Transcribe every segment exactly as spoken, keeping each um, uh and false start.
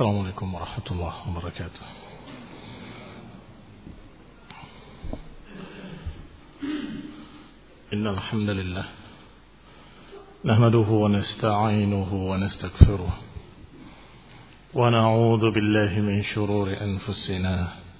السلام عليكم ورحمة الله وبركاته. إن الحمد لله نحمده ونستعينه ونستغفره ونعوذ بالله من شرور أنفسنا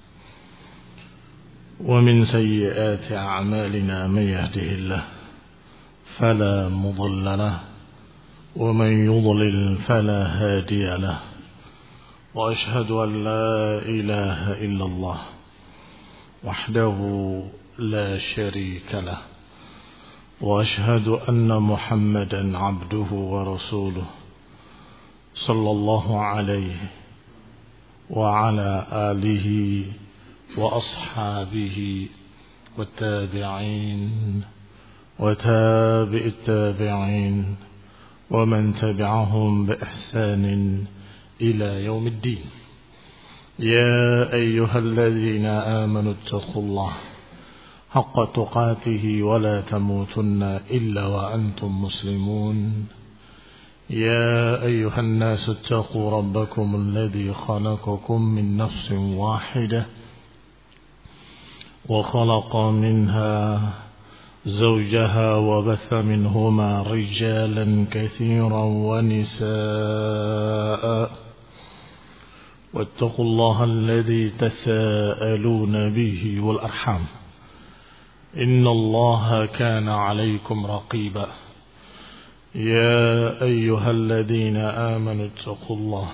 ومن سيئات أعمالنا. من يهده الله فلا مضل له ومن يضلل فلا هادي له، وأشهد أن لا إله إلا الله وحده لا شريك له، وأشهد أن محمدا عبده ورسوله صلى الله عليه وعلى آله وأصحابه والتابعين وتابع التابعين ومن تبعهم بإحسان إلى يوم الدين. يا أيها الذين آمنوا اتقوا الله حق تقاته ولا تموتن إلا وأنتم مسلمون. يا أيها الناس اتقوا ربكم الذي خلقكم من نفس واحدة وخلق منها زوجها وبث منهما رجالا كثيرا ونساء، واتقوا الله الذي تساءلون به والأرحام إن الله كان عليكم رقيبا. يا أيها الذين آمنوا اتقوا الله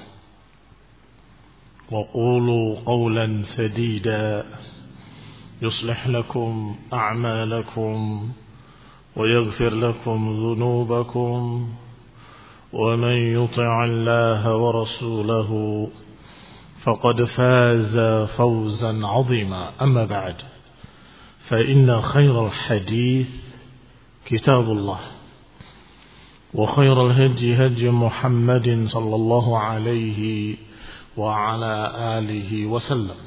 وقولوا قولا سديدا يصلح لكم أعمالكم ويغفر لكم ذنوبكم، ومن يطع الله ورسوله فقد فاز فوزا عظيما. أما بعد، فإن خير الحديث كتاب الله، وخير الهدي هدي محمد صلى الله عليه وعلى آله وسلم،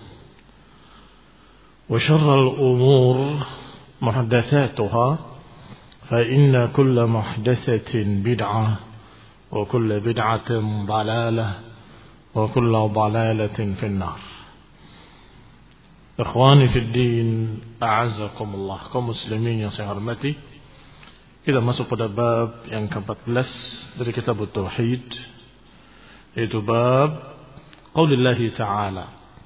وشر الأمور محدثاتها، فإن كل محدثة بدعة وكل بدعة ضلالة وكل ضلالة في النار. Ikhwani fi din, a'azzakumullah, kaum muslimin yang saya hormati. Kita masuk pada bab yang keempat belas dari kitab Tauhid, yaitu bab qaulillahi ta'ala,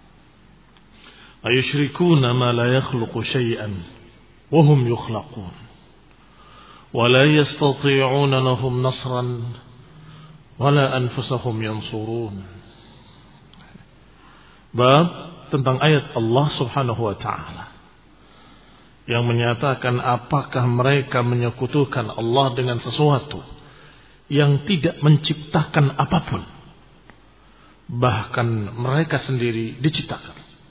ayushrikuna ma la yakhluqu syai'an wa hum yukhlaqun wa la yastati'una lahum nasran wa la anfusahum yansurun. Bab tentang ayat Allah Subhanahu wa ta'ala yang menyatakan apakah mereka menyekutukan Allah dengan sesuatu yang tidak menciptakan apapun, bahkan mereka sendiri diciptakan.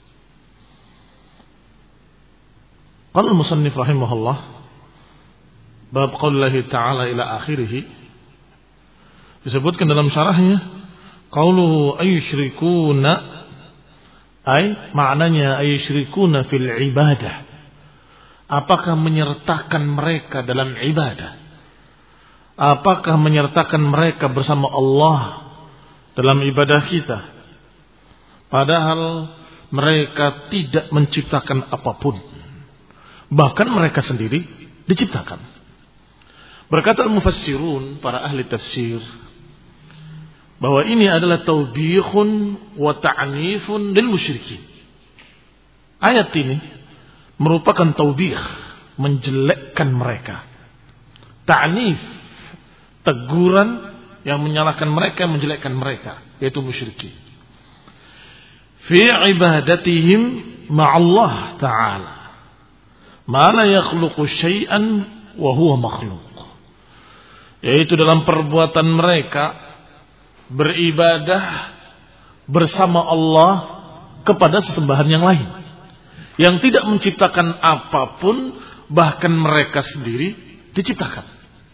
Qala al-musannif rahimahullah, bab qaulillahi ta'ala ila akhirih, disebutkan dalam syarahnya qauluhu ayushrikuna, ay maknanya ayusyrikuna fil ibadah, apakah menyertakan mereka dalam ibadah, apakah menyertakan mereka bersama Allah dalam ibadah kita, padahal mereka tidak menciptakan apapun, bahkan mereka sendiri diciptakan. Berkata al-mufassirun, para ahli tafsir, bahwa ini adalah taubihun wa ta'nifun lil musyrikin. Ayat ini merupakan taubih, menjelekkan mereka, ta'nif, teguran yang menyalahkan mereka, menjelekkan mereka, yaitu musyrikin, fi ibadatihim ma'allah ta'ala ma la yakhluqu syai'an wa huwa makhluq, yaitu dalam perbuatan mereka beribadah bersama Allah kepada sesembahan yang lain yang tidak menciptakan apapun, bahkan mereka sendiri diciptakan.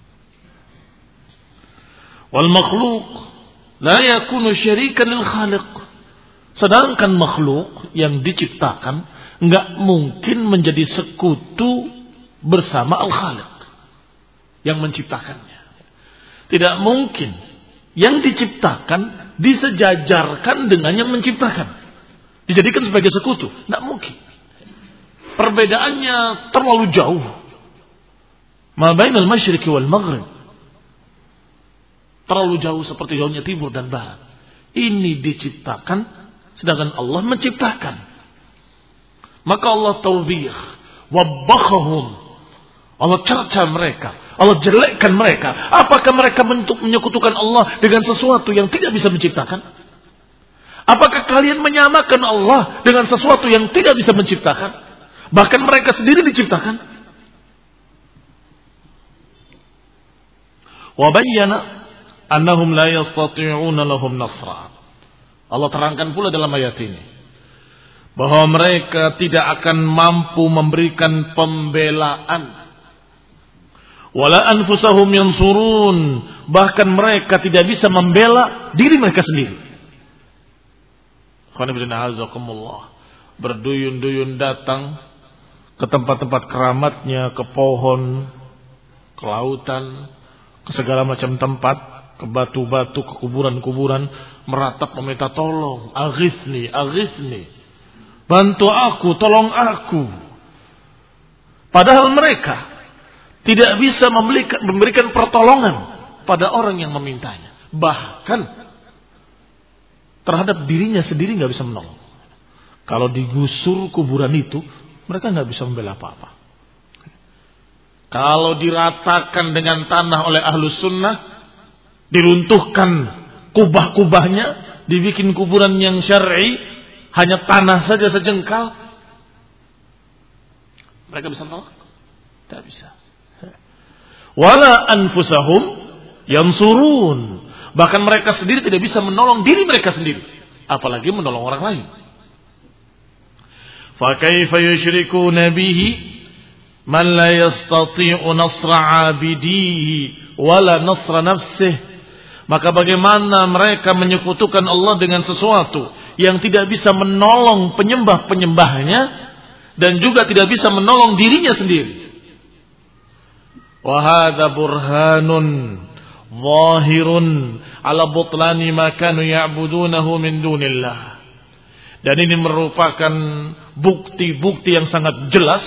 Wal makhluq la yakunu syarikan lil khaliq, sedangkan makhluk yang diciptakan enggak mungkin menjadi sekutu bersama al-khaliq yang menciptakannya. Tidak mungkin yang diciptakan disejajarkan dengan yang menciptakan. Dijadikan sebagai sekutu. Tidak mungkin. Perbedaannya terlalu jauh. Ma bainal masyriqi wal maghrib. Terlalu jauh seperti jauhnya timur dan barat. Ini diciptakan, sedangkan Allah menciptakan. Maka Allah tawbih. Wabbahahum. Allah cerca mereka. Allah jelekkan mereka. Apakah mereka bentuk menyekutukan Allah dengan sesuatu yang tidak bisa menciptakan? Apakah kalian menyamakan Allah dengan sesuatu yang tidak bisa menciptakan? Bahkan mereka sendiri diciptakan. Wa bayyana annahum la yastati'una lahum nasra. Allah terangkan pula dalam ayat ini bahwa mereka tidak akan mampu memberikan pembelaan. Wala anfusahum yansurun, bahkan mereka tidak bisa membela diri mereka sendiri. Berduyun-duyun datang ke tempat-tempat keramatnya, ke pohon, ke lautan, ke segala macam tempat, ke batu-batu, ke kuburan-kuburan, meratap meminta tolong, aghithni, aghithni, bantu aku, tolong aku. Padahal mereka tidak bisa memberikan, memberikan pertolongan pada orang yang memintanya. Bahkan terhadap dirinya sendiri nggak bisa menolong. Kalau digusur kuburan itu, mereka nggak bisa membela apa-apa. Kalau diratakan dengan tanah oleh ahlus sunnah, diruntuhkan kubah-kubahnya, dibikin kuburan yang syar'i, hanya tanah saja sejengkal, mereka bisa menolong? Tidak bisa. Wala anfusahum yansurun, bahkan mereka sendiri tidak bisa menolong diri mereka sendiri, apalagi menolong orang lain. Fa kaifa yusyrikuna bihi man la yastati'u nasra 'abidihi wala nasra nafsihi. Maka bagaimana mereka menyekutukan Allah dengan sesuatu yang tidak bisa menolong penyembah-penyembahnya dan juga tidak bisa menolong dirinya sendiri. Wa hadza burhanun zahirun ala butlani ma kanu ya'budunahu min dunillah. Dan ini merupakan bukti-bukti yang sangat jelas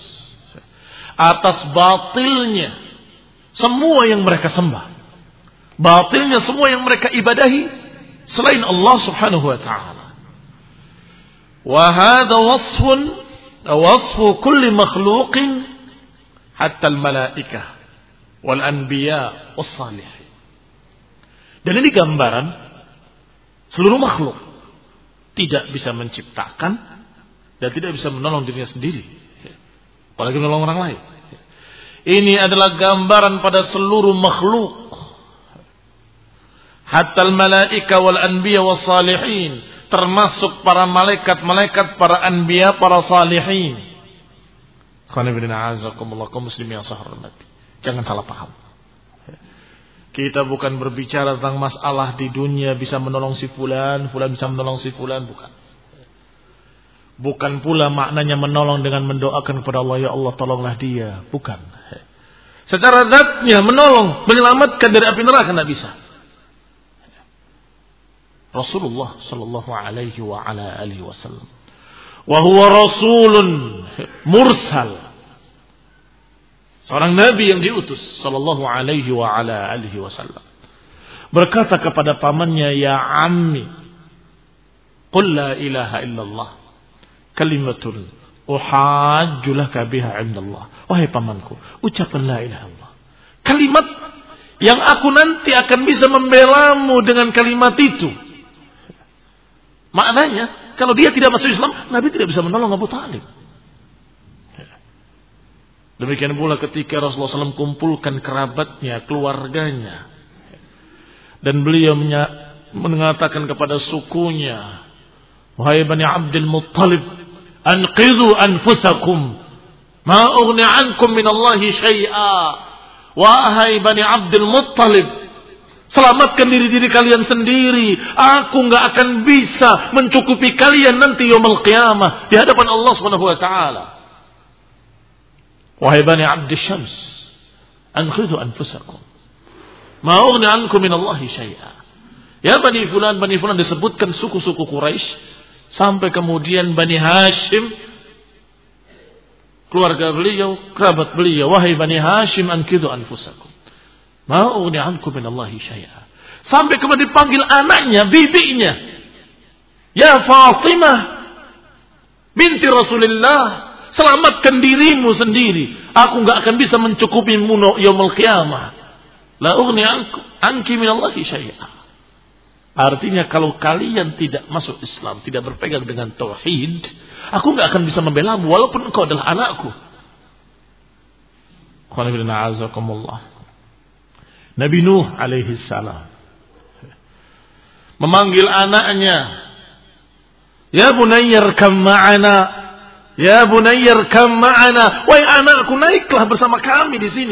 atas batilnya semua yang mereka sembah. Batilnya semua yang mereka ibadahi selain Allah Subhanahu wa taala. Wa hadza wasfun wasfu kulli makhluqin hatta al-malaikah wal anbiya was salihin. Dan ini gambaran seluruh makhluk tidak bisa menciptakan dan tidak bisa menolong dirinya sendiri, apalagi menolong orang lain. Ini adalah gambaran pada seluruh makhluk. Hatta al-malaika wal anbiya was salihin, termasuk para malaikat-malaikat, para anbiya, para salihin. Kaum muslimin yang saya hormati, jangan salah paham. Kita bukan berbicara tentang masalah di dunia bisa menolong si fulan, fulan bisa menolong si fulan, bukan. Bukan pula maknanya menolong dengan mendoakan kepada Allah, ya Allah tolonglah dia, bukan. Secara zatnya menolong, menyelamatkan dari api neraka tidak bisa. Rasulullah sallallahu alaihi wa ala alihi wasallam wa huwa rasulun mursal, seorang nabi yang diutus sallallahu alaihi wa ala alihi wasallam, berkata kepada pamannya, ya ammi qul la ilaha illallah kalimatun uhajju laka biha indallah. Wahai pamanku, ucapkan la ilaha illallah, kalimat yang aku nanti akan bisa membelamu dengan kalimat itu. Maknanya, kalau dia tidak masuk Islam, Nabi tidak bisa menolong Abu Talib. Demikian pula ketika Rasulullah shallallahu alaihi wasallam kumpulkan kerabatnya, keluarganya, dan beliau mengatakan kepada sukunya, wahai Bani Abdul Muttalib, anqidhu anfusakum, ma ughni ankum minallahi syai'a. Wahai Bani Abdul Muttalib, selamatkan diri-diri kalian sendiri. Aku enggak akan bisa mencukupi kalian nanti yaumul qiyamah di hadapan Allah Subhanahu wa taala. Wahai Bani Abd Syams, anqidhu anfusakum, ma ughni ankum minallahi syai'a. Ya Bani Fulan, Bani Fulan, disebutkan suku-suku Quraisy, sampai kemudian Bani Hashim, keluarga beliau, kerabat beliau, wahai Bani Hashim, ankidu anfusakum, ma ughni ankum minallahi syai'a. Sampai kemudian dipanggil anaknya, bibinya, ya Fatimah binti Rasulullah, selamatkan dirimu sendiri, aku enggak akan bisa mencukupimu yaumul qiyamah. La ughni ankum anki minallahi syai'a. Artinya kalau kalian tidak masuk Islam, tidak berpegang dengan tauhid, aku enggak akan bisa membelamu walaupun engkau adalah anakku. Nabi Nuh alaihi salam memanggil anaknya, ya bunayyar kam ma'ana, ya bunayyar kam ma'ana, wahai anakku, naiklah bersama kami di sini.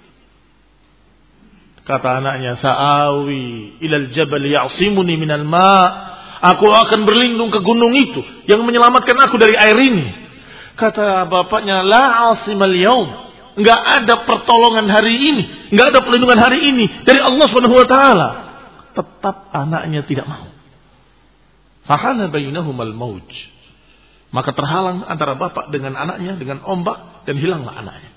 Kata anaknya, sa'awi ilal jabal ya'simuni minal ma', aku akan berlindung ke gunung itu yang menyelamatkan aku dari air ini. Kata bapaknya, la 'asimal yaum, enggak ada pertolongan hari ini, enggak ada perlindungan hari ini dari Allah Subhanahu wa taala. Tetap anaknya tidak mau. Fahala bainahumal mauj, maka terhalang antara bapak dengan anaknya dengan ombak, dan hilanglah anaknya.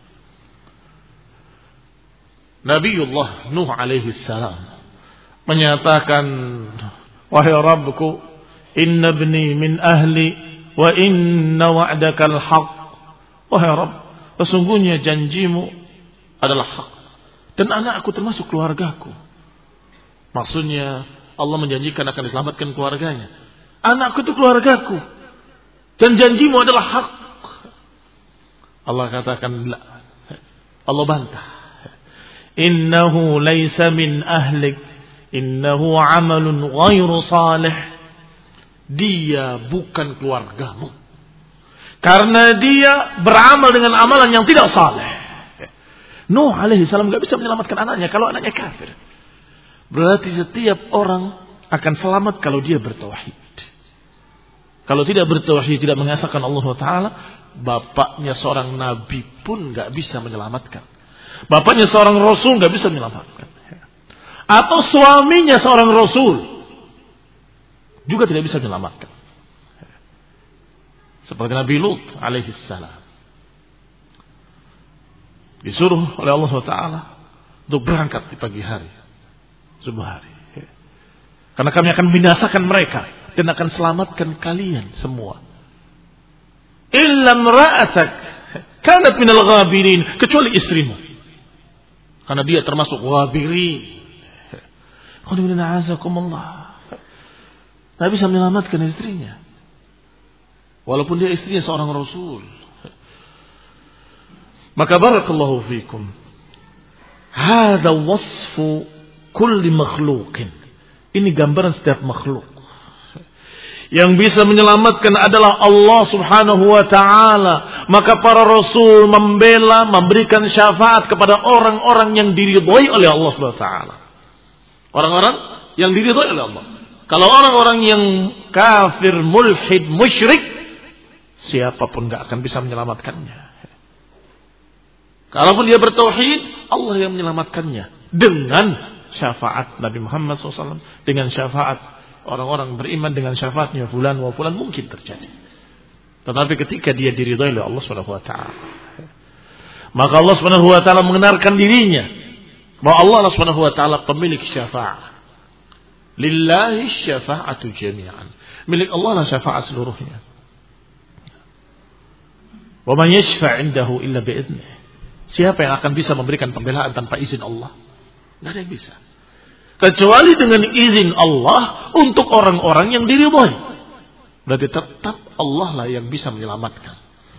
Nabiullah Nuh alaihi salam menyatakan, wahai Rabbku, inna ibni min ahli wa inna wa'dakal haq. Wahai Rabb, sesungguhnya janjimu adalah hak, dan anakku termasuk keluargaku. Maksudnya Allah menjanjikan akan diselamatkan keluarganya. Anakku itu keluargaku, dan janjimu adalah hak. Allah katakan la. Allah bantah. Innahu laysa min ahlik, innahu amalun ghairu salih. Dia bukan keluargamu, karena dia beramal dengan amalan yang tidak saleh. Nuh alaihi salam enggak bisa menyelamatkan anaknya kalau anaknya kafir. Berarti setiap orang akan selamat kalau dia bertauhid. Kalau tidak bertauhid, tidak mengesahkan Allah Taala, bapaknya seorang nabi pun enggak bisa menyelamatkan. Bapaknya seorang rasul enggak bisa menyelamatkan. Atau suaminya seorang rasul juga tidak bisa menyelamatkan. Seperti Nabi Lut alaihi salam, disuruh oleh Allah Subhanahu wa taala untuk berangkat di pagi hari, subuh hari, karena kami akan membinasakan mereka dan akan selamatkan kalian semua. Illa imra'atak kanat minal ghabirin, kecuali istrimu, karena dia termasuk ghabirin. Qulina azakumullah, tidak bisa menyelamatkan istrinya, walaupun dia istrinya seorang rasul. Maka barakallahu fikum, hada wasfu kulli makhluqin, ini gambaran setiap makhluk. Yang bisa menyelamatkan adalah Allah Subhanahu wa taala. Maka para rasul membela, memberikan syafaat kepada orang-orang yang diridhai oleh Allah Subhanahu wa taala. Orang-orang yang diridhai oleh Allah. Kalau orang-orang yang kafir, mulhid, musyrik, siapapun enggak akan bisa menyelamatkannya. Kalaupun dia bertauhid, Allah yang menyelamatkannya dengan syafaat Nabi Muhammad shallallahu alaihi wasallam, dengan syafaat orang-orang beriman, dengan syafaatnya fulan wa fulan mungkin terjadi. Tetapi ketika dia diridhai oleh Allah Subhanahu wa taala, maka Allah Subhanahu wa taala mengenalkan dirinya bahwa Allah Subhanahu wa taala pemilik syafaat. Lillahi syafa'atu jami'an. Milik Allah lah syafaat seluruhnya. Wa man yashfa' 'indahu illa bi'idnih. Siapa yang akan bisa memberikan pembelaan tanpa izin Allah? Tidak ada yang bisa. Kecuali dengan izin Allah untuk orang-orang yang diridhai. Berarti tetap Allah lah yang bisa menyelamatkan.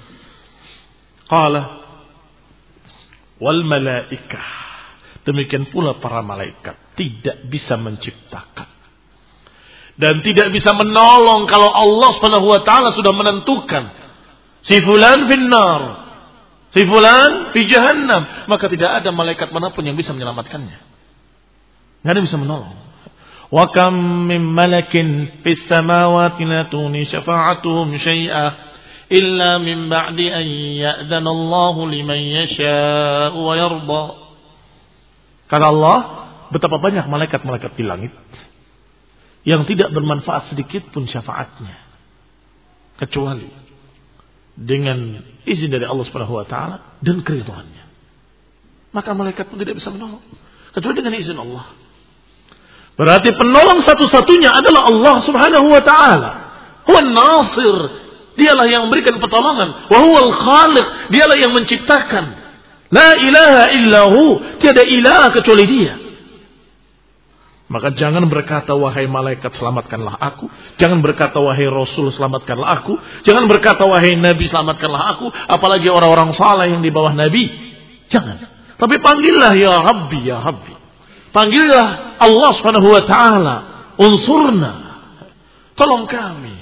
Qala wal malaikah, demikian pula para malaikat tidak bisa menciptakan dan tidak bisa menolong kalau Allah Subhanahu wa taala sudah menentukan si fulan finnar, si fulan fi jahannam, maka tidak ada malaikat manapun yang bisa menyelamatkannya. Tidak ada yang bisa menolong. Wa kam min malakin fis samawati la tuni syafa'atuhum syai'a illa min ba'di an ya'dana Allah liman yasha'u wa yarda. Kata Allah, betapa banyak malaikat-malaikat di langit yang tidak bermanfaat sedikit pun syafaatnya, kecuali dengan izin dari Allah Subhanahu wa taala dan keridhaannya. Maka malaikat pun tidak bisa menolong kecuali dengan izin Allah. Berarti penolong satu-satunya adalah Allah Subhanahu wa taala. Huwa Nasir, dialah yang memberikan pertolongan. Wa huwal Khaliq, dialah yang menciptakan. La ilaha illahu, tiada ilah kecuali Dia. Maka jangan berkata wahai malaikat selamatkanlah aku, jangan berkata wahai Rasul selamatkanlah aku, jangan berkata wahai Nabi selamatkanlah aku, apalagi orang-orang saleh yang di bawah Nabi. Jangan. Tapi panggillah ya Rabbi, ya Rabbi. Panggillah Allah Subhanahu wa taala, unsurna. Tolong kami.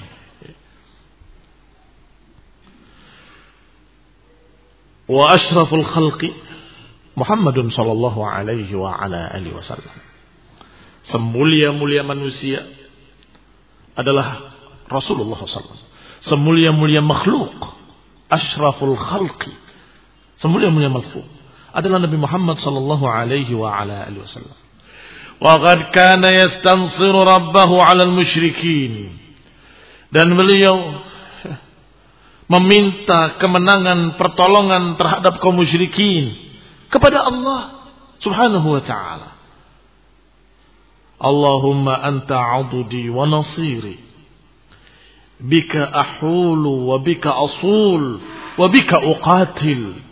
Wa asyraful khalqi Muhammadun sallallahu alaihi wa ala alihi wasallam. Semulia-mulia manusia adalah Rasulullah sallallahu alaihi wasallam. Semulia-mulia makhluk, asyraful khalqi, semulia-mulia makhluk adalah Nabi Muhammad sallallahu alaihi wa ala alihi wasallam. Wa qad kana yastansiru rabbahu 'ala al-musyrikin. Dan beliau meminta kemenangan, pertolongan terhadap kaum musyrikin kepada Allah Subhanahu wa taala. Allahumma anta 'adudi wa nasiri, bika ahulu wa bika asul wa bika uqatil.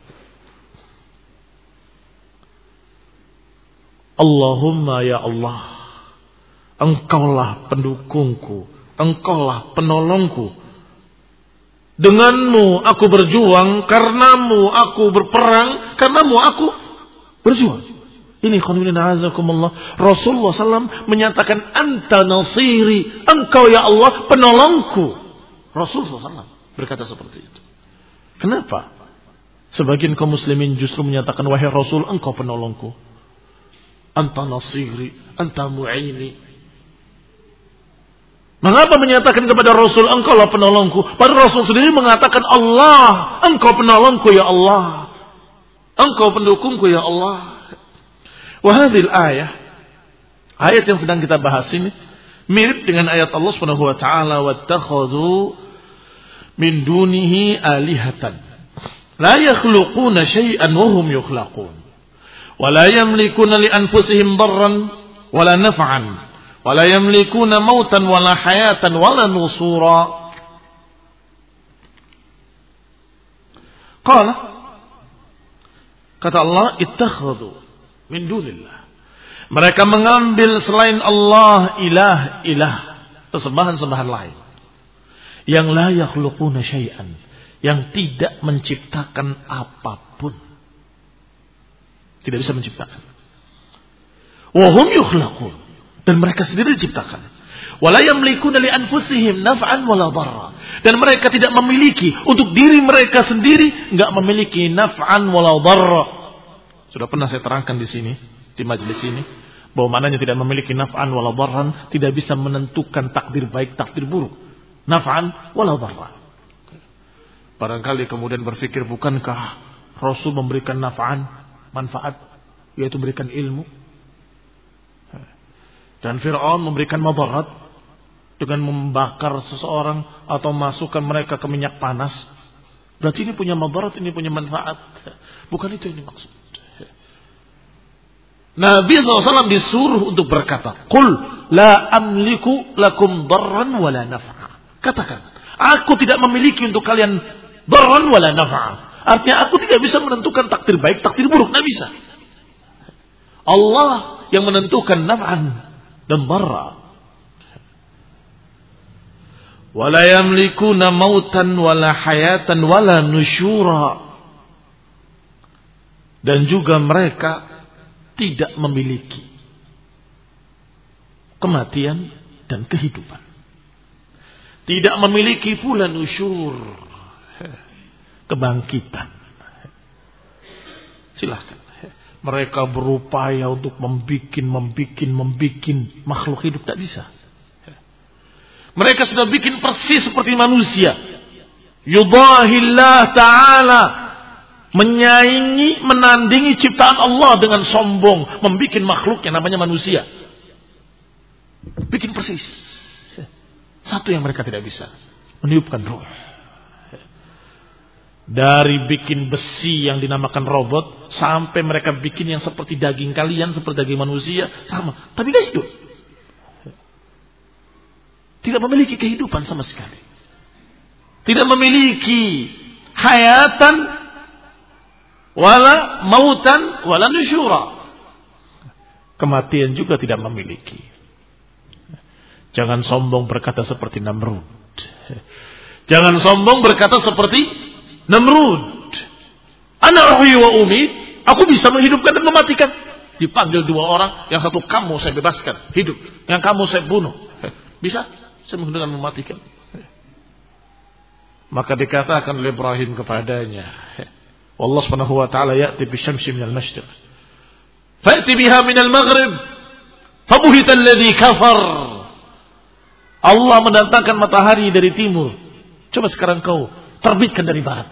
Allahumma ya Allah, Engkaulah pendukungku, Engkaulah penolongku. Denganmu aku berjuang, karenamu aku berperang, karenamu aku berjuang. Ini khonilin azakumullah. Rasulullah sallallahu alaihi wasallam menyatakan anta nasiri, engkau ya Allah penolongku. Rasulullah sallallahu alaihi wasallam berkata seperti itu. Kenapa? Sebagian kaum muslimin justru menyatakan wahai Rasul engkau penolongku. Anta nasiri, anta mu'ini. Mengapa menyatakan kepada Rasul engkau lah penolongku? Padahal Rasul sendiri mengatakan Allah, engkau penolongku ya Allah. Engkau pendukungku ya Allah. Wahadil ayah, ayat yang sedang kita bahas ini mirip dengan ayat Allah Subhanahu wa taala, wattakhadhu min dunihi alihatan la yakhluquna syai'an wa hum yukhlaqun wa la yamlikuna li anfusihim darran wa la naf'an wa la yamlikuna mautan wa la hayatan wa la nusura. Qala, kata Allah, ittakhadhu min dunillah. Mereka mengambil selain Allah ilah-ilah, sesembahan-sembahan lain yang la yakhluquna syai'an, yang tidak menciptakan apapun. Tidak bisa menciptakan. Wa hum yukhlaqun, dan mereka sendiri diciptakan. Wa la yamlikuna li anfusihim naf'an wa la dharra, dan mereka tidak memiliki untuk diri mereka sendiri, enggak memiliki naf'an wa la dharra. Sudah pernah saya terangkan di sini, di majelis ini, bahwa mananya tidak memiliki naf'an wala dharran, tidak bisa menentukan takdir baik, takdir buruk. Naf'an wala dharran. Barangkali kemudian berpikir, bukankah Rasul memberikan naf'an, manfaat, yaitu memberikan ilmu? Dan Fir'aun memberikan madarat dengan membakar seseorang atau masukkan mereka ke minyak panas. Berarti ini punya madarat, ini punya manfaat. Bukan itu yang dimaksud. Nabi shallallahu alaihi wasallam disuruh untuk berkata, Qul la amliku lakum darran wala naf'a. Katakan, aku tidak memiliki untuk kalian darran wala naf'a. Artinya aku tidak bisa menentukan takdir baik, takdir buruk. Tidak bisa. Allah yang menentukan naf'an dan darra. Wala yamlikuna mautan wala hayatan wala nusyura. Dan juga mereka tidak memiliki kematian dan kehidupan. Tidak memiliki pula nusyur, kebangkitan. Silahkan. Mereka berupaya untuk membikin, membikin, membikin makhluk hidup, tak bisa. Mereka sudah bikin persis seperti manusia. Yudahillah ta'ala, menyaingi, menandingi ciptaan Allah dengan sombong, membikin makhluk yang namanya manusia. Bikin persis. Satu yang mereka tidak bisa, meniupkan ruh. Dari bikin besi yang dinamakan robot sampai mereka bikin yang seperti daging kalian, seperti daging manusia, sama, tapi tidak hidup. Tidak memiliki kehidupan sama sekali. Tidak memiliki hayatan wala mautan wala nusyura. Kematian juga tidak memiliki. Jangan sombong berkata seperti Namrud. Jangan sombong berkata seperti Namrud. Ana uhyi wa umit, aku bisa menghidupkan dan mematikan. Dipanggil dua orang, yang satu kamu saya bebaskan, hidup. Yang kamu saya bunuh. Bisa saya menghidupkan dan mematikan. Maka dikatakan oleh Ibrahim kepadanya, Allah Subhanahu wa taala ya'ti bisyamsi minal masyriq fa'ti biha minal maghrib fabuhita alladhi kafar. Allah mendatangkan matahari dari timur. Coba sekarang kau terbitkan dari barat.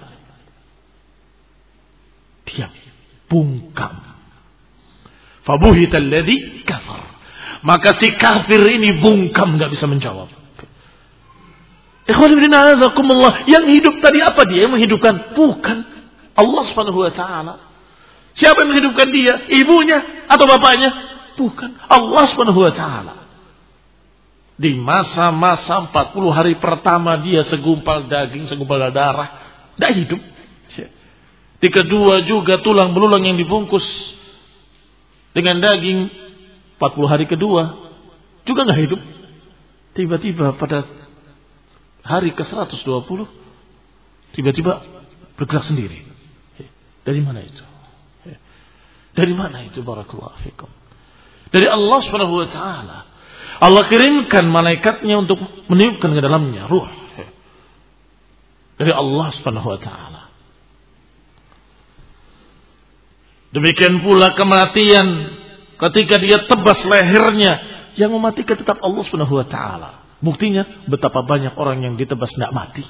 Diam, bungkam. Fabuhita alladhi kafar. Maka si kafir ini bungkam, enggak bisa menjawab. Yang hidup tadi apa dia yang menghidupkan? Bukan Allah Subhanahu wa taala. Siapa yang menghidupkan dia? Ibunya atau bapaknya? Bukan, Allah Subhanahu wa taala. Di masa-masa empat puluh hari pertama dia segumpal daging, segumpal darah, tidak hidup. Di kedua juga tulang belulang yang dibungkus dengan daging, empat puluh hari kedua juga nggak hidup. Tiba-tiba pada hari ke seratus dua puluh tiba-tiba bergerak sendiri. Dari mana itu? Dari mana itu? Barakallahu fikum. Dari Allah Subhanahu wa taala. Allah kirimkan malaikatnya untuk meniupkan ke dalamnya ruh. Dari Allah Subhanahu wa taala. Demikian pula kematian ketika dia tebas lehernya, yang mematikan tetap Allah Subhanahu wa taala. Buktinya betapa banyak orang yang ditebas tidak mati.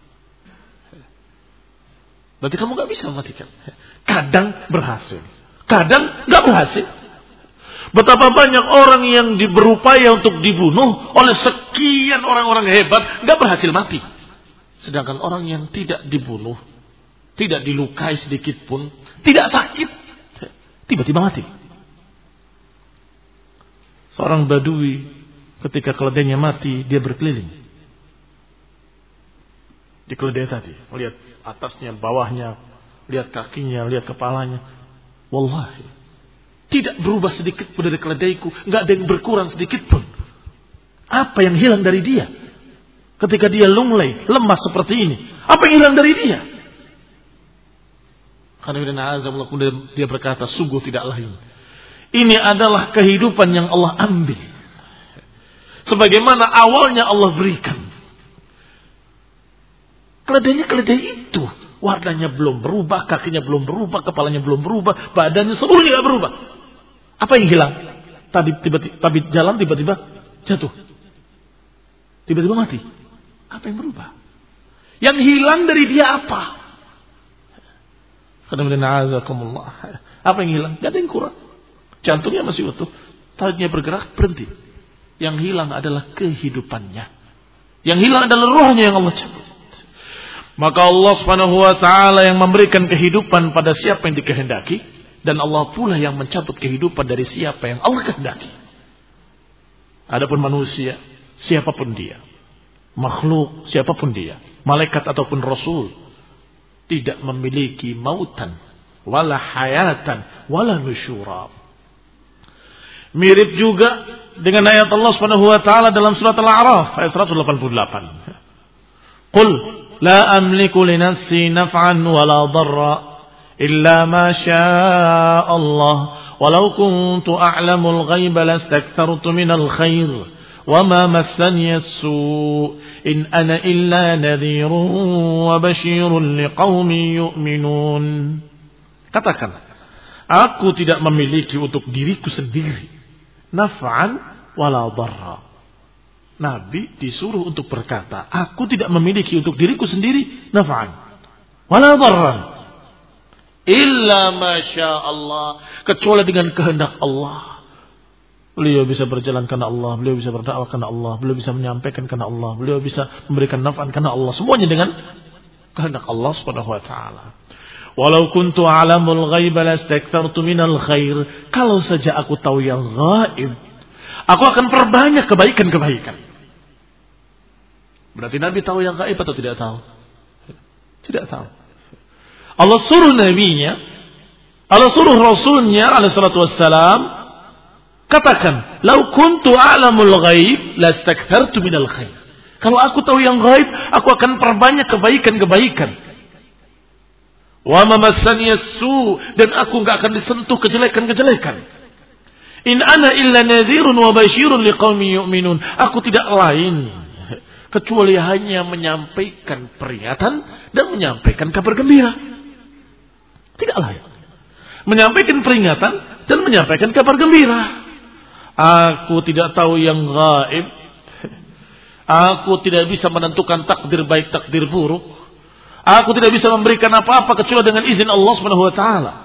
Berarti kamu nggak bisa mematikan. Kadang berhasil, kadang nggak berhasil. Betapa banyak orang yang berupaya untuk dibunuh oleh sekian orang-orang hebat, nggak berhasil mati. Sedangkan orang yang tidak dibunuh, tidak dilukai sedikit pun, tidak sakit, tiba-tiba mati. Seorang badui ketika keledainya mati, dia berkeliling di keledai tadi, melihat atasnya, bawahnya, lihat kakinya, lihat kepalanya. Wallahi, tidak berubah sedikit pun dari keledaiku, nggak ada yang berkurang sedikit pun. Apa yang hilang dari dia? Ketika dia lunglai, lemas seperti ini, apa yang hilang dari dia? Karena dia berkata, sungguh tidak lain. Ini adalah kehidupan yang Allah ambil. Sebagaimana awalnya Allah berikan. Keledainya keledai itu. Warnanya belum berubah, kakinya belum berubah, kepalanya belum berubah, badannya seluruhnya tidak berubah. Apa yang hilang? Tadi tiba-tiba tadi jalan tiba-tiba jatuh. Tiba-tiba mati. Apa yang berubah? Yang hilang dari dia apa? Apa yang hilang? Tidak ada yang kurang. Jantungnya masih utuh, tahunya bergerak, berhenti. Yang hilang adalah kehidupannya. Yang hilang adalah rohnya yang Allah cabut. Maka Allah Subhanahu wa taala yang memberikan kehidupan pada siapa yang dikehendaki, dan Allah pula yang mencabut kehidupan dari siapa yang Allah kehendaki. Adapun manusia, siapapun dia, makhluk siapapun dia, malaikat ataupun rasul, tidak memiliki mautan, wala hayatan, wala nusyura. Mirip juga dengan ayat Allah Subhanahu wa taala dalam surat Al-A'raf ayat seratus delapan puluh delapan. Qul la amliku li nafsi naf'an wala dharra illa ma syaa Allah walau kuntu a'lamul ghaiba lastakthartu minal khair wama massani as-su' in ana illa nadhirun wa basyirun liqaumin yu'minun. Katakan, aku tidak memiliki untuk diriku sendiri naf'an wala dharra. Nabi disuruh untuk berkata, aku tidak memiliki untuk diriku sendiri naf'an wala dharra illa ma syaa Allah, kecuali dengan kehendak Allah. Beliau bisa berjalan karena Allah, beliau bisa berdakwah karena Allah, beliau bisa menyampaikan karena Allah, beliau bisa memberikan naf'an karena Allah. Semuanya dengan kehendak Allah Subhanahu wa taala. Walau kuntu a'lamul ghaib lastakthartu minal khair. Kalau saja aku tahu yang gaib, aku akan perbanyak kebaikan-kebaikan. Berarti Nabi tahu yang gaib atau tidak tahu? Tidak tahu. Allah suruh nabinya, Allah suruh rasulnya alaihi salatu wassalam, katakan, "Lau kuntu a'lamul ghaib lastakthartu minal khair." Kalau aku tahu yang gaib, aku akan perbanyak kebaikan-kebaikan. Wa ma massani as-su, dan aku enggak akan disentuh kejelekan-kejelekan. In ana illa nadhirun wa basyirun liqaumin yu'minun. Aku tidak lain kecuali hanya menyampaikan peringatan dan menyampaikan kabar gembira. Tidak lain. Menyampaikan peringatan dan menyampaikan kabar gembira. Aku tidak tahu yang gaib. Aku tidak bisa menentukan takdir baik takdir buruk. Aku tidak bisa memberikan apa-apa kecuali dengan izin Allah Subhanahu wa taala.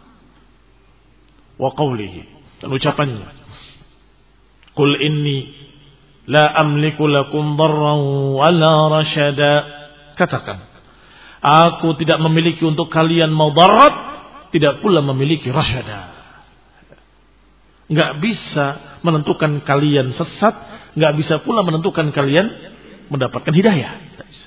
Wa qawlihi, dan ucapannya, "Qul inni la amliku lakum darran wala rasyada." Katakan, aku tidak memiliki untuk kalian madarat, tidak pula memiliki rasyada. Enggak bisa menentukan kalian sesat, enggak bisa pula menentukan kalian mendapatkan hidayah. Tidak bisa.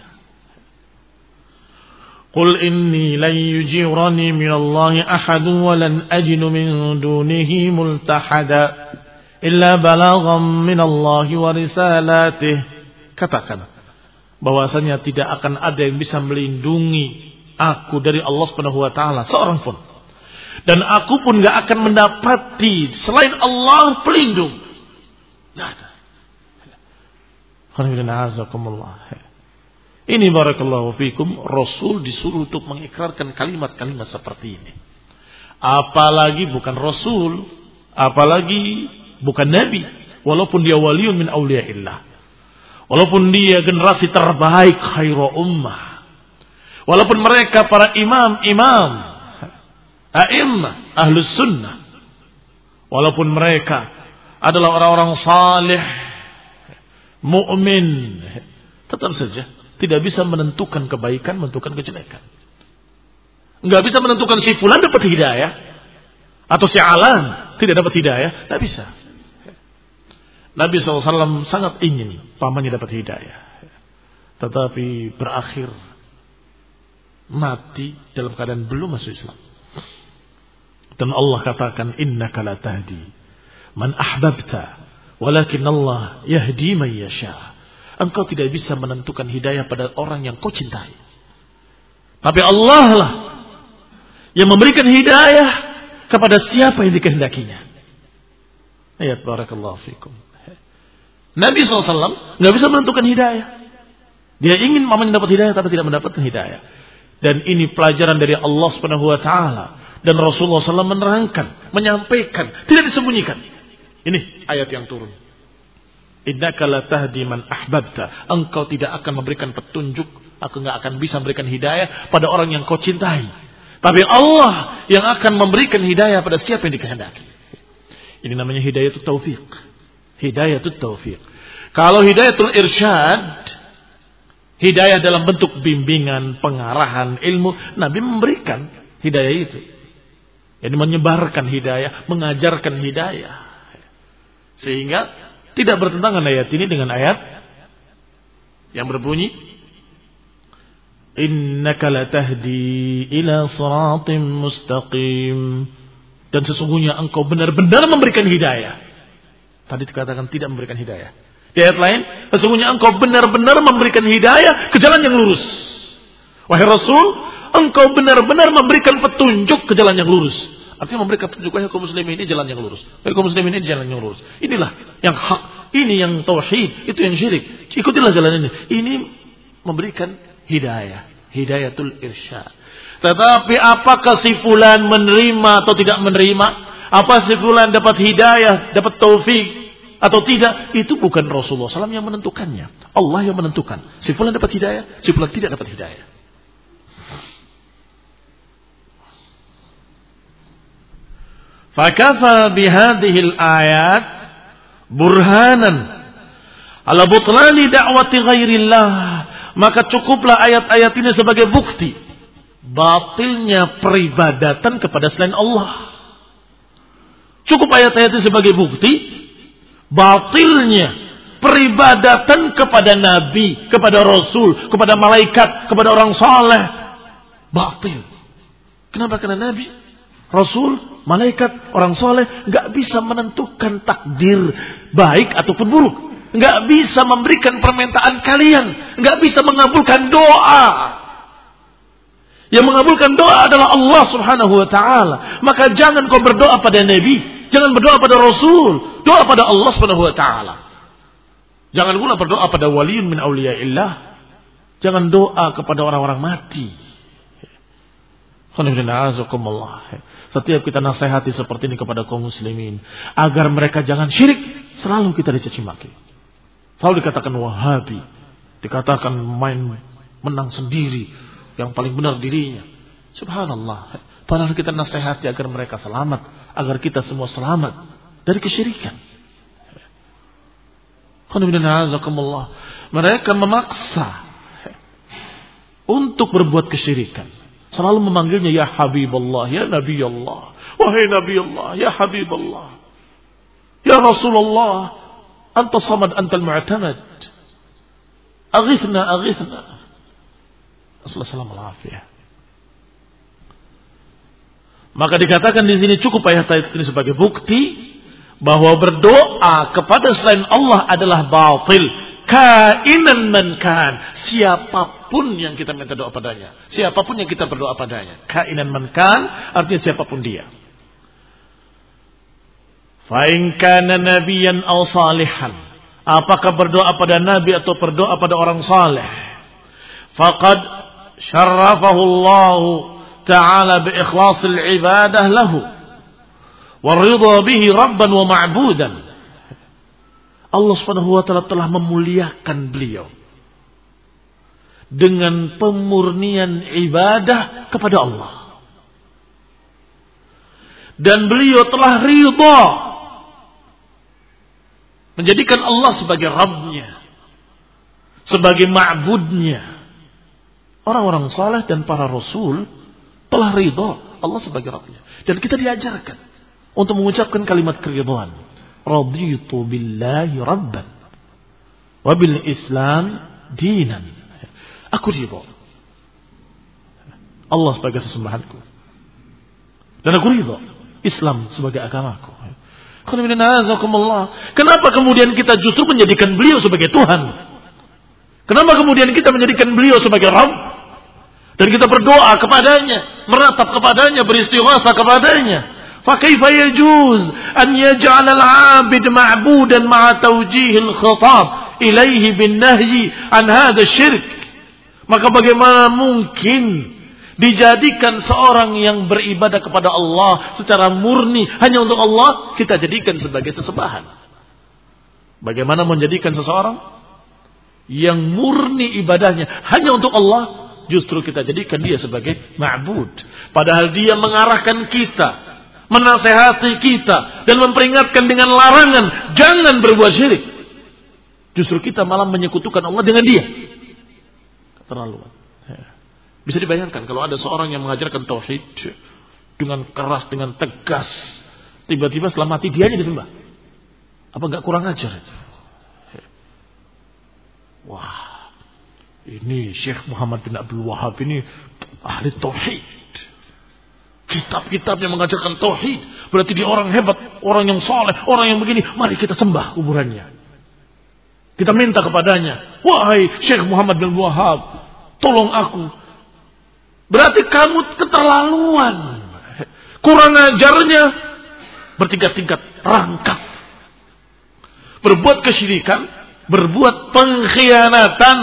Qul inni lan yujirani minallahi ahadun wa lan ajidu min dunihi multahada illa balaghan minallahi wa risalatihi. Katakan bahwasanya tidak akan ada yang bisa melindungi aku dari Allah Subhanahu wa taala, seorang pun. Dan aku pun gak akan mendapati selain Allah pelindung. Tidak ada. Ini barakallahu fikum, Rasul disuruh untuk mengikrarkan kalimat-kalimat seperti ini. Apalagi bukan Rasul, apalagi bukan Nabi, walaupun dia waliun min awliyaillah, walaupun dia generasi terbaik khairu ummah, walaupun mereka para imam-imam a'immah ahlus sunnah, walaupun mereka adalah orang-orang saleh, mukmin, tetap saja tidak bisa menentukan kebaikan, menentukan kejelekan. Enggak bisa menentukan si fulan dapat hidayah atau si alan tidak dapat hidayah, tidak bisa. Nabi shallallahu alaihi wasallam sangat ingin pamannya dapat hidayah, tetapi berakhir mati dalam keadaan belum masuk Islam. Dan Allah katakan, innaka la tahdi man ahbabta walakin Allah yahdi man yasha. Engkau tidak bisa menentukan hidayah pada orang yang kau cintai, tapi Allah lah yang memberikan hidayah kepada siapa yang dikehendakinya. Ayat barakallahu fikum. Nabi shallallahu alaihi wasallam nggak bisa menentukan hidayah. Dia ingin mamanya dapat hidayah tapi tidak mendapatkan hidayah. Dan ini pelajaran dari Allah Subhanahu wa taala. Dan Rasulullah shallallahu alaihi wasallam menerangkan, menyampaikan, tidak disembunyikan. Ini ayat yang turun. Innaka la tahdi man ahbabta. Engkau tidak akan memberikan petunjuk, aku enggak akan bisa memberikan hidayah pada orang yang kau cintai. Tapi Allah yang akan memberikan hidayah pada siapa yang dikehendaki. Ini namanya hidayatul taufiq. Hidayatul taufiq. Kalau hidayatul irsyad, hidayah dalam bentuk bimbingan, pengarahan, ilmu, Nabi memberikan hidayah itu. Jadi menyebarkan hidayah, mengajarkan hidayah. Sehingga tidak bertentangan ayat ini dengan ayat yang berbunyi, innaka latahdi ila siratim mustaqim. Dan sesungguhnya engkau benar-benar memberikan hidayah. Tadi dikatakan tidak memberikan hidayah. Di ayat lain, sesungguhnya engkau benar-benar memberikan hidayah ke jalan yang lurus. Wahai Rasul, engkau benar-benar memberikan petunjuk ke jalan yang lurus. Artinya memberikan petunjuk, wahai kaum muslimin ini jalan yang lurus. Wahai kaum muslimin ini jalan yang lurus. Inilah yang hak, ini yang tauhid, itu yang syirik. Ikutilah jalan ini. Ini memberikan hidayah, hidayatul irsyad. Tetapi apakah si fulan menerima atau tidak menerima? Apa si fulan dapat hidayah, dapat taufik atau tidak? Itu bukan Rasulullah shallallahu alaihi wasallam yang menentukannya. Allah yang menentukan. Si fulan dapat hidayah, si fulan tidak dapat hidayah. Fakafa bihadhil ayat burhanan ala butlani da'wati ghairillah, maka cukuplah ayat-ayat ini sebagai bukti batilnya peribadatan kepada selain Allah. Cukup ayat-ayat ini sebagai bukti batilnya peribadatan kepada nabi, kepada rasul, kepada malaikat, kepada orang saleh. Batil. Kenapa? Karena nabi, rasul, malaikat, orang saleh enggak bisa menentukan takdir baik ataupun buruk. Enggak bisa memberikan permintaan kalian, enggak bisa mengabulkan doa. Yang mengabulkan doa adalah Allah Subhanahu wa taala. Maka jangan kau berdoa pada nabi, jangan berdoa pada rasul, doa pada Allah Subhanahu wa taala. Jangan pula berdoa pada waliun min auliyaillah. Jangan doa kepada orang-orang mati. Setiap kita nasihati seperti ini kepada kaum muslimin, agar mereka jangan syirik, selalu kita dicaci maki. Selalu dikatakan Wahabi, dikatakan main menang sendiri, yang paling benar dirinya. Subhanallah. Padahal kita nasihati agar mereka selamat, agar kita semua selamat dari kesyirikan. Mereka memaksa untuk berbuat kesyirikan. Selalu memanggilnya ya Habibullah, ya Nabi Allah. Wahai Nabi Allah, ya Habibullah, ya Rasulullah, anta samad, anta al-mu'tamad. Aghithna, aghithna. Assalamualaikum warahmatullahi. Maka dikatakan di sini cukup ayat-ayat ini sebagai bukti bahwa berdoa kepada selain Allah adalah batil. Kainan man kan, siapapun yang kita minta doa padanya, siapapun yang kita berdoa padanya. Kainan man kan artinya siapapun dia. Fa in kana nabiyyan aw salihan, apakah berdoa pada nabi atau berdoa pada orang saleh, faqad syarrafahu Allah ta'ala bi ikhlasil ibadah lahu wa ridha bihi rabban wa ma'budan. Allah Subhanahu wa taala telah memuliakan beliau dengan pemurnian ibadah kepada Allah. Dan beliau telah ridha menjadikan Allah sebagai Rabbnya, sebagai ma'budnya. Orang-orang saleh dan para rasul telah ridha Allah sebagai Rabbnya. Dan kita diajarkan untuk mengucapkan kalimat keridhaan. Raditu billahi rabban wa bil islam dinan. Aku ridha Allah sebagai sesembahanku, dan aku ridha Islam sebagai agamaku. Kenapa kemudian kita justru menjadikan beliau sebagai Tuhan? Kenapa kemudian kita menjadikan beliau sebagai Rabb? Dan kita berdoa kepadanya, meratap kepadanya, beristighatsah kepadanya. فكيف يجوز أن يجعل العابد معبودا مع توجيه الخطاب إليه بالنهي عن هذا الشرك. Maka bagaimana mungkin dijadikan seorang yang beribadah kepada Allah secara murni hanya untuk Allah, kita jadikan sebagai sesembahan? Bagaimana menjadikan seseorang yang murni ibadahnya hanya untuk Allah, justru kita jadikan dia sebagai ma'bud, padahal dia mengarahkan kita, menasehati kita dan memperingatkan dengan larangan jangan berbuat syirik. Justru kita malah menyekutukan Allah dengan dia. Keterlaluan. Bisa dibayangkan kalau ada seorang yang mengajarkan tauhid dengan keras, dengan tegas, tiba-tiba setelah mati dianya disembah. Apa enggak kurang ajar itu? Wah, ini Syekh Muhammad bin Abdul Wahab ini ahli tauhid. Kitab-kitab yang mengajarkan tauhid, berarti dia orang hebat, orang yang saleh, orang yang begini. Mari kita sembah kuburannya. Kita minta kepadanya, wahai Syekh Muhammad bin Wahab, tolong aku. Berarti kamu keterlaluan. Kurang ajarnya bertingkat-tingkat, rangkap. Berbuat kesyirikan, berbuat pengkhianatan.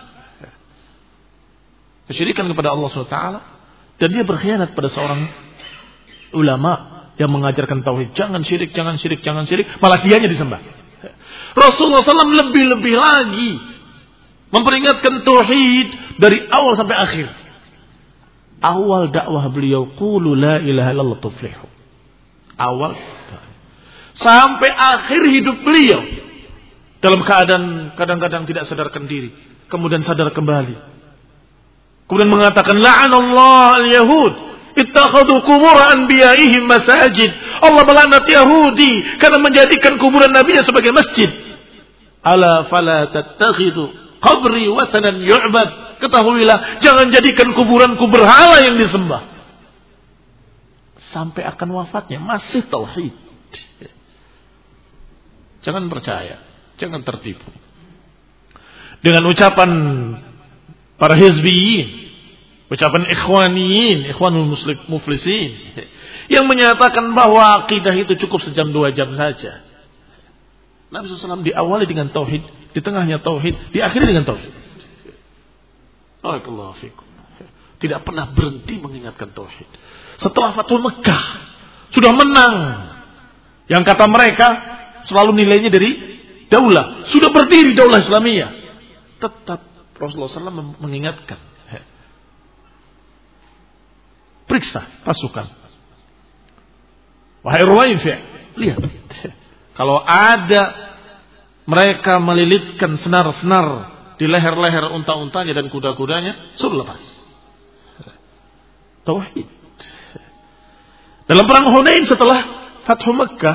Kesyirikan kepada Allah subhanahu wa taala. Dan dia berkhianat pada seorang ulama yang mengajarkan tauhid. Jangan syirik, jangan syirik, jangan syirik. Malah dianya disembah. Rasulullah shallallahu alaihi wasallam lebih-lebih lagi memperingatkan tauhid dari awal sampai akhir. Awal dakwah beliau, qulu la ilaha illallah tuflihu. Awal. sampai akhir hidup beliau dalam keadaan kadang-kadang tidak sadarkan diri, kemudian sadar kembali. Kemudian mengatakan la'anallahu al-yahud ittakhadhu qubur anbiya'ihim masajid. Allah melaknat Yahudi karena menjadikan kuburan nabinya sebagai masjid. Ala fala tattakhidhu qabri wathanan yu'bad. Ketahuilah, jangan jadikan kuburanku berhala yang disembah. Sampai akan wafatnya masih tauhid. Jangan percaya, jangan tertipu dengan ucapan para hizbiyin, ucapan ikhwaniyin, ikhwanul muflisin, yang menyatakan bahwa akidah itu cukup sejam dua jam saja. Nabi shallallahu alaihi wasallam diawali dengan tauhid, di tengahnya tauhid, diakhiri dengan tauhid. Barakallahu fikum. Tidak pernah berhenti mengingatkan tauhid. Setelah Fathul Mekah sudah menang, yang kata mereka selalu nilainya dari daulah, sudah berdiri daulah Islamiyah, tetap Rasulullah shallallahu alaihi wasallam mengingatkan. Periksa pasukan. Wahai Ruwaifi', lihat. Kalau ada mereka melilitkan senar-senar di leher-leher unta-untanya dan kuda-kudanya, suruh lepas. Tauhid. Dalam perang Hunain setelah Fathu Mekah,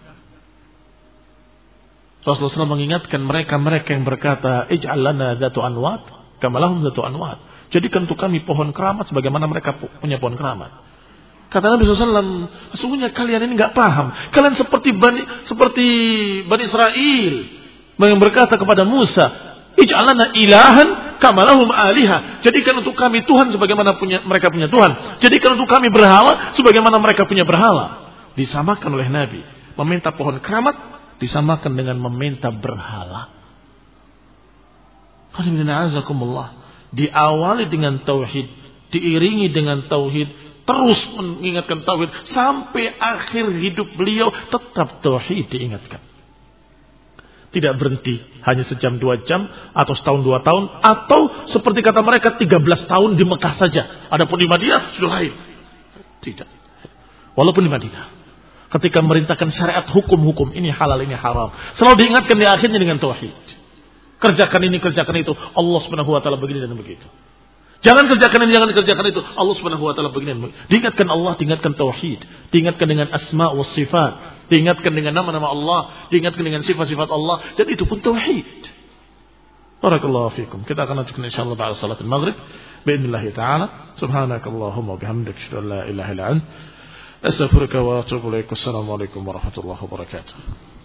Rasulullah shallallahu alaihi wasallam mengingatkan mereka-mereka yang berkata, ij'al lana dzatu anwat kama lahum dzatu anwat. Jadikan untuk kami pohon keramat sebagaimana mereka punya pohon keramat. Kata Nabi shallallahu alaihi wasallam, sesungguhnya kalian ini enggak paham. Kalian seperti Bani, seperti Bani Israel yang berkata kepada Musa, ij'al lana ilahan kama lahum aliha. Jadikan untuk kami Tuhan sebagaimana punya mereka punya Tuhan. Jadikan untuk kami berhala sebagaimana mereka punya berhala. Disamakan oleh Nabi. Meminta pohon keramat disamakan dengan meminta berhala. Diawali dengan tauhid, diiringi dengan tauhid, terus mengingatkan tauhid sampai akhir hidup beliau tetap tauhid diingatkan. Tidak berhenti hanya sejam dua jam atau setahun dua tahun atau seperti kata mereka tiga belas tahun di Mekah saja. Adapun di Madinah sudah lain. Tidak. Walaupun di Madinah, ketika merintahkan syariat hukum-hukum ini halal ini haram, selalu diingatkan di akhirnya dengan tauhid. Kerjakan ini, kerjakan itu. Allah Subhanahu wa taala begini dan begitu. Jangan kerjakan ini, jangan kerjakan itu. Allah Subhanahu wa taala begini dan begitu. Diingatkan Allah, diingatkan tauhid, diingatkan dengan asma wa sifat, diingatkan dengan nama-nama Allah, diingatkan dengan sifat-sifat Allah, dan itu pun tauhid. Barakallahu fikum. Kita akan lanjutkan insyaallah ba'da salatul maghrib باذنillah taala. Subhanakallahumma wa bihamdika asyhadu an la ilaha illa anta astaghfiruka wa atubu ilaik. Assalamualaikum warahmatullahi wabarakatuh.